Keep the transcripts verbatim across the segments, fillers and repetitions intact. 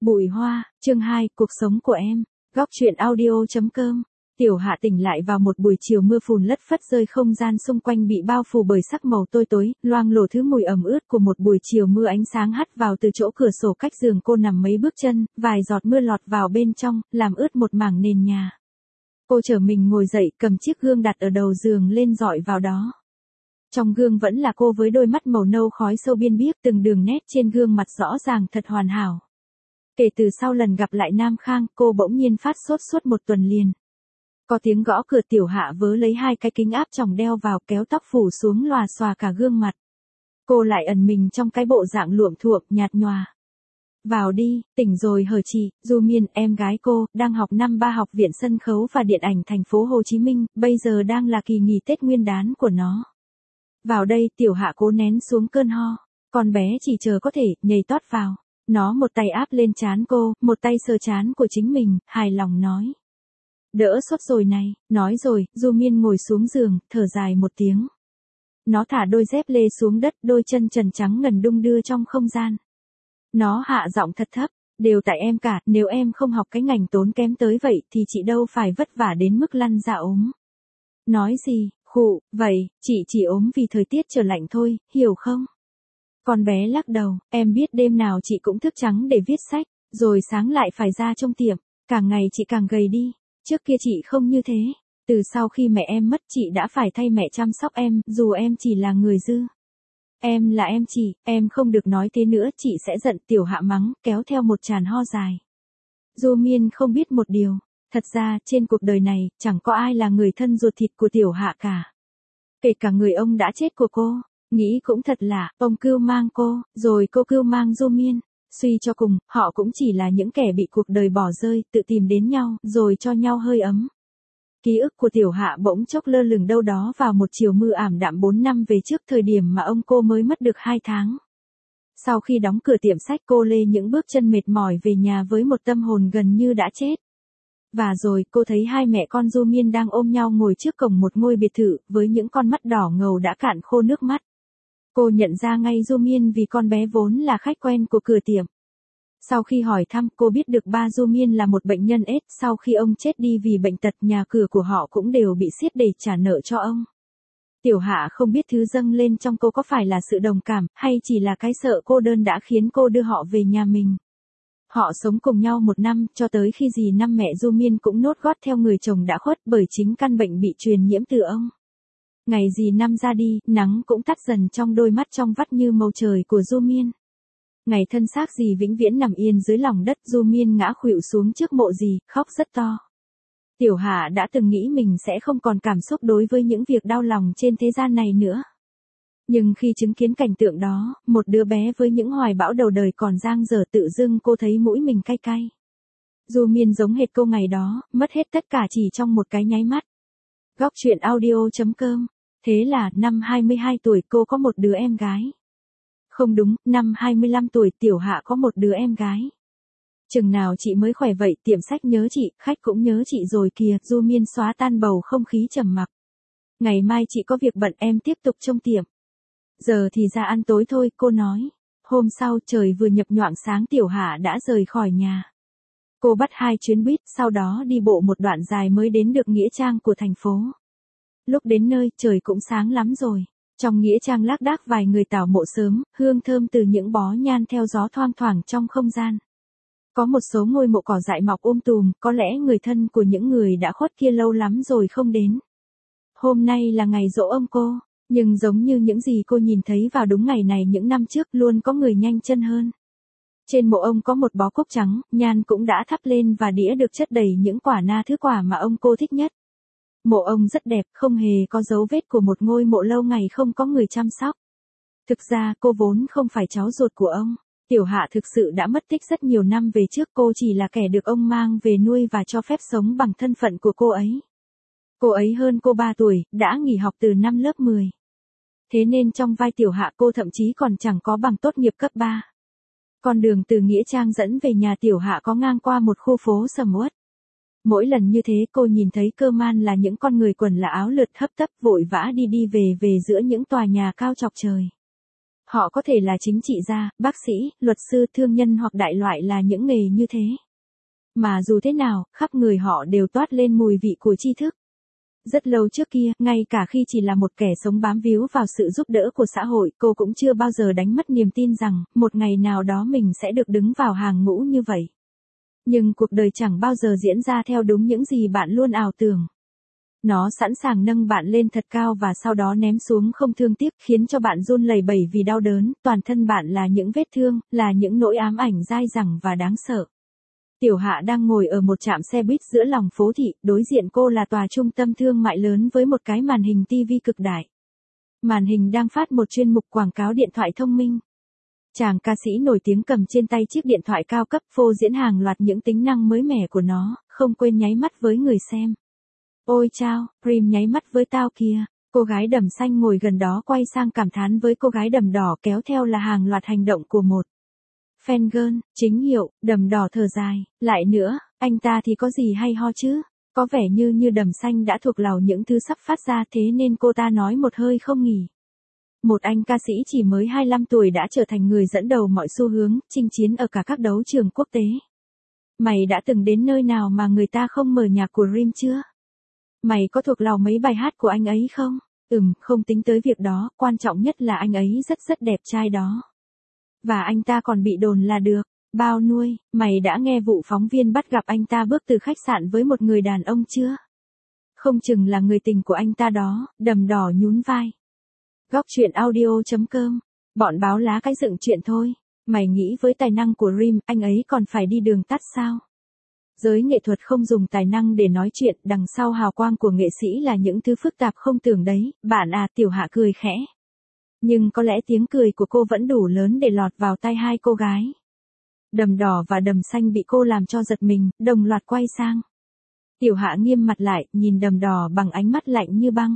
Bụi hoa, chương hai, cuộc sống của em. Góc truyện audio.com. Tiểu Hạ tỉnh lại vào một buổi chiều mưa phùn lất phất rơi, không gian xung quanh bị bao phủ bởi sắc màu tối tối, loang lổ thứ mùi ẩm ướt của một buổi chiều mưa. Ánh sáng hắt vào từ chỗ cửa sổ cách giường cô nằm mấy bước chân, vài giọt mưa lọt vào bên trong, làm ướt một mảng nền nhà. Cô trở mình ngồi dậy, cầm chiếc gương đặt ở đầu giường lên dọi vào đó. Trong gương vẫn là cô với đôi mắt màu nâu khói sâu biên biếc, từng đường nét trên gương mặt rõ ràng thật hoàn hảo. Kể từ sau lần gặp lại Nam Khang, cô bỗng nhiên phát sốt suốt một tuần liền. Có tiếng gõ cửa, Tiểu Hạ vớ lấy hai cái kính áp tròng đeo vào, kéo tóc phủ xuống lòa xòa cả gương mặt. Cô lại ẩn mình trong cái bộ dạng luộm thuộm, nhạt nhòa. Vào đi, tỉnh rồi hờ chị? Du Miên, em gái cô, đang học năm ba học viện sân khấu và điện ảnh thành phố Hồ Chí Minh, bây giờ đang là kỳ nghỉ Tết Nguyên đán của nó. Vào đây. Tiểu Hạ cố nén xuống cơn ho. Con bé chỉ chờ có thể, nhảy tót vào. Nó một tay áp lên trán cô, một tay sờ trán của chính mình, hài lòng nói. Đỡ sốt rồi này. Nói rồi, Du Miên ngồi xuống giường, thở dài một tiếng. Nó thả đôi dép lê xuống đất, đôi chân trần trắng ngần đung đưa trong không gian. Nó hạ giọng thật thấp, đều tại em cả, nếu em không học cái ngành tốn kém tới vậy thì chị đâu phải vất vả đến mức lăn ra ốm. Nói gì, khụ, vậy, chị chỉ ốm vì thời tiết trở lạnh thôi, hiểu không? Con bé lắc đầu, em biết đêm nào chị cũng thức trắng để viết sách, rồi sáng lại phải ra trong tiệm, càng ngày chị càng gầy đi, trước kia chị không như thế, từ sau khi mẹ em mất chị đã phải thay mẹ chăm sóc em, dù em chỉ là người dư. Em là em chị, em không được nói thế nữa, chị sẽ giận. Tiểu Hạ mắng, kéo theo một tràn ho dài. Du Miên không biết một điều, thật ra trên cuộc đời này, chẳng có ai là người thân ruột thịt của Tiểu Hạ cả. Kể cả người ông đã chết của cô. Nghĩ cũng thật lạ, ông cưu mang cô, rồi cô cưu mang Du Miên. Suy cho cùng, họ cũng chỉ là những kẻ bị cuộc đời bỏ rơi, tự tìm đến nhau, rồi cho nhau hơi ấm. Ký ức của Tiểu Hạ bỗng chốc lơ lửng đâu đó vào một chiều mưa ảm đạm bốn năm về trước, thời điểm mà ông cô mới mất được hai tháng. Sau khi đóng cửa tiệm sách, cô lê những bước chân mệt mỏi về nhà với một tâm hồn gần như đã chết. Và rồi, cô thấy hai mẹ con Du Miên đang ôm nhau ngồi trước cổng một ngôi biệt thự, với những con mắt đỏ ngầu đã cạn khô nước mắt. Cô nhận ra ngay Du Miên vì con bé vốn là khách quen của cửa tiệm. Sau khi hỏi thăm, cô biết được ba Du Miên là một bệnh nhân ết, sau khi ông chết đi vì bệnh tật, nhà cửa của họ cũng đều bị xiết để trả nợ cho ông. Tiểu Hạ không biết thứ dâng lên trong cô có phải là sự đồng cảm, hay chỉ là cái sợ cô đơn đã khiến cô đưa họ về nhà mình. Họ sống cùng nhau một năm, cho tới khi dì năm mẹ Du Miên cũng nốt gót theo người chồng đã khuất bởi chính căn bệnh bị truyền nhiễm từ ông. Ngày dì năm ra đi, nắng cũng tắt dần trong đôi mắt trong vắt như màu trời của Du Miên. Ngày thân xác dì vĩnh viễn nằm yên dưới lòng đất, Du Miên ngã khuỵu xuống trước mộ dì, khóc rất to. Tiểu Hạ đã từng nghĩ mình sẽ không còn cảm xúc đối với những việc đau lòng trên thế gian này nữa. Nhưng khi chứng kiến cảnh tượng đó, một đứa bé với những hoài bão đầu đời còn dang dở, tự dưng cô thấy mũi mình cay cay. Du Miên giống hệt cô ngày đó, mất hết tất cả chỉ trong một cái nháy mắt. Góc truyện audio.com. Thế là, năm hai mươi hai tuổi cô có một đứa em gái. Không đúng, năm hai mươi lăm tuổi Tiểu Hạ có một đứa em gái. Chừng nào chị mới khỏe vậy, tiệm sách nhớ chị, khách cũng nhớ chị rồi kìa. Du Miên xóa tan bầu không khí trầm mặc. Ngày mai chị có việc bận, em tiếp tục trông tiệm. Giờ thì ra ăn tối thôi, cô nói. Hôm sau, trời vừa nhập nhoạng sáng, Tiểu Hạ đã rời khỏi nhà. Cô bắt hai chuyến buýt, sau đó đi bộ một đoạn dài mới đến được nghĩa trang của thành phố. Lúc đến nơi, trời cũng sáng lắm rồi. Trong nghĩa trang lác đác vài người tảo mộ sớm, hương thơm từ những bó nhang theo gió thoang thoảng trong không gian. Có một số ngôi mộ cỏ dại mọc um tùm, có lẽ người thân của những người đã khuất kia lâu lắm rồi không đến. Hôm nay là ngày giỗ ông cô, nhưng giống như những gì cô nhìn thấy vào đúng ngày này những năm trước, luôn có người nhanh chân hơn. Trên mộ ông có một bó cúc trắng, nhang cũng đã thắp lên và đĩa được chất đầy những quả na, thứ quả mà ông cô thích nhất. Mộ ông rất đẹp, không hề có dấu vết của một ngôi mộ lâu ngày không có người chăm sóc. Thực ra cô vốn không phải cháu ruột của ông. Tiểu Hạ thực sự đã mất tích rất nhiều năm về trước, cô chỉ là kẻ được ông mang về nuôi và cho phép sống bằng thân phận của cô ấy. Cô ấy hơn cô ba tuổi, đã nghỉ học từ năm lớp mười. Thế nên trong vai Tiểu Hạ cô thậm chí còn chẳng có bằng tốt nghiệp cấp ba. Con đường từ nghĩa trang dẫn về nhà Tiểu Hạ có ngang qua một khu phố sầm uất. Mỗi lần như thế cô nhìn thấy cơ man là những con người quần là áo lượt hấp tấp vội vã đi đi về về giữa những tòa nhà cao chọc trời. Họ có thể là chính trị gia, bác sĩ, luật sư, thương nhân hoặc đại loại là những nghề như thế. Mà dù thế nào, khắp người họ đều toát lên mùi vị của tri thức. Rất lâu trước kia, ngay cả khi chỉ là một kẻ sống bám víu vào sự giúp đỡ của xã hội, cô cũng chưa bao giờ đánh mất niềm tin rằng, một ngày nào đó mình sẽ được đứng vào hàng ngũ như vậy. Nhưng cuộc đời chẳng bao giờ diễn ra theo đúng những gì bạn luôn ảo tưởng. Nó sẵn sàng nâng bạn lên thật cao và sau đó ném xuống không thương tiếc, khiến cho bạn run lẩy bẩy vì đau đớn, toàn thân bạn là những vết thương, là những nỗi ám ảnh dai dẳng và đáng sợ. Tiểu Hạ đang ngồi ở một trạm xe buýt giữa lòng phố thị, đối diện cô là tòa trung tâm thương mại lớn với một cái màn hình ti vi cực đại. Màn hình đang phát một chuyên mục quảng cáo điện thoại thông minh. Chàng ca sĩ nổi tiếng cầm trên tay chiếc điện thoại cao cấp phô diễn hàng loạt những tính năng mới mẻ của nó, không quên nháy mắt với người xem. Ôi chao, Prim nháy mắt với tao kìa. Cô gái đầm xanh ngồi gần đó quay sang cảm thán với cô gái đầm đỏ, kéo theo là hàng loạt hành động của một fan girl, chính hiệu. Đầm đỏ thở dài, lại nữa, anh ta thì có gì hay ho chứ? Có vẻ như như đầm xanh đã thuộc lầu những thứ sắp phát ra, thế nên cô ta nói một hơi không nghỉ. Một anh ca sĩ chỉ mới hai mươi lăm tuổi đã trở thành người dẫn đầu mọi xu hướng, chinh chiến ở cả các đấu trường quốc tế. Mày đã từng đến nơi nào mà người ta không mở nhạc của Rim chưa? Mày có thuộc lòng mấy bài hát của anh ấy không? Ừm, không tính tới việc đó, quan trọng nhất là anh ấy rất rất đẹp trai đó. Và anh ta còn bị đồn là được bao nuôi. Mày đã nghe vụ phóng viên bắt gặp anh ta bước từ khách sạn với một người đàn ông chưa? Không chừng là người tình của anh ta đó. Đầm đỏ nhún vai. Góc truyện audio chấm com. Bọn báo lá cái dựng chuyện thôi. Mày nghĩ với tài năng của Rim, anh ấy còn phải đi đường tắt sao? Giới nghệ thuật không dùng tài năng để nói chuyện, đằng sau hào quang của nghệ sĩ là những thứ phức tạp không tưởng đấy, bạn à. Tiểu Hạ cười khẽ. Nhưng có lẽ tiếng cười của cô vẫn đủ lớn để lọt vào tai hai cô gái. Đầm đỏ và đầm xanh bị cô làm cho giật mình, đồng loạt quay sang. Tiểu Hạ nghiêm mặt lại, nhìn đầm đỏ bằng ánh mắt lạnh như băng.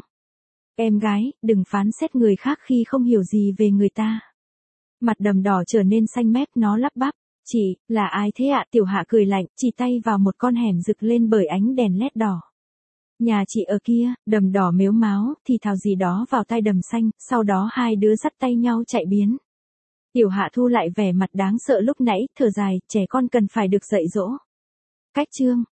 Em gái, đừng phán xét người khác khi không hiểu gì về người ta. Mặt đầm đỏ trở nên xanh mét, nó lắp bắp. Chị, là ai thế ạ? Tiểu Hạ cười lạnh, chỉ tay vào một con hẻm rực lên bởi ánh đèn led đỏ. Nhà chị ở kia. Đầm đỏ mếu máo, thì thào gì đó vào tai đầm xanh, sau đó hai đứa dắt tay nhau chạy biến. Tiểu Hạ thu lại vẻ mặt đáng sợ lúc nãy, thở dài, trẻ con cần phải được dạy dỗ. Cách chương.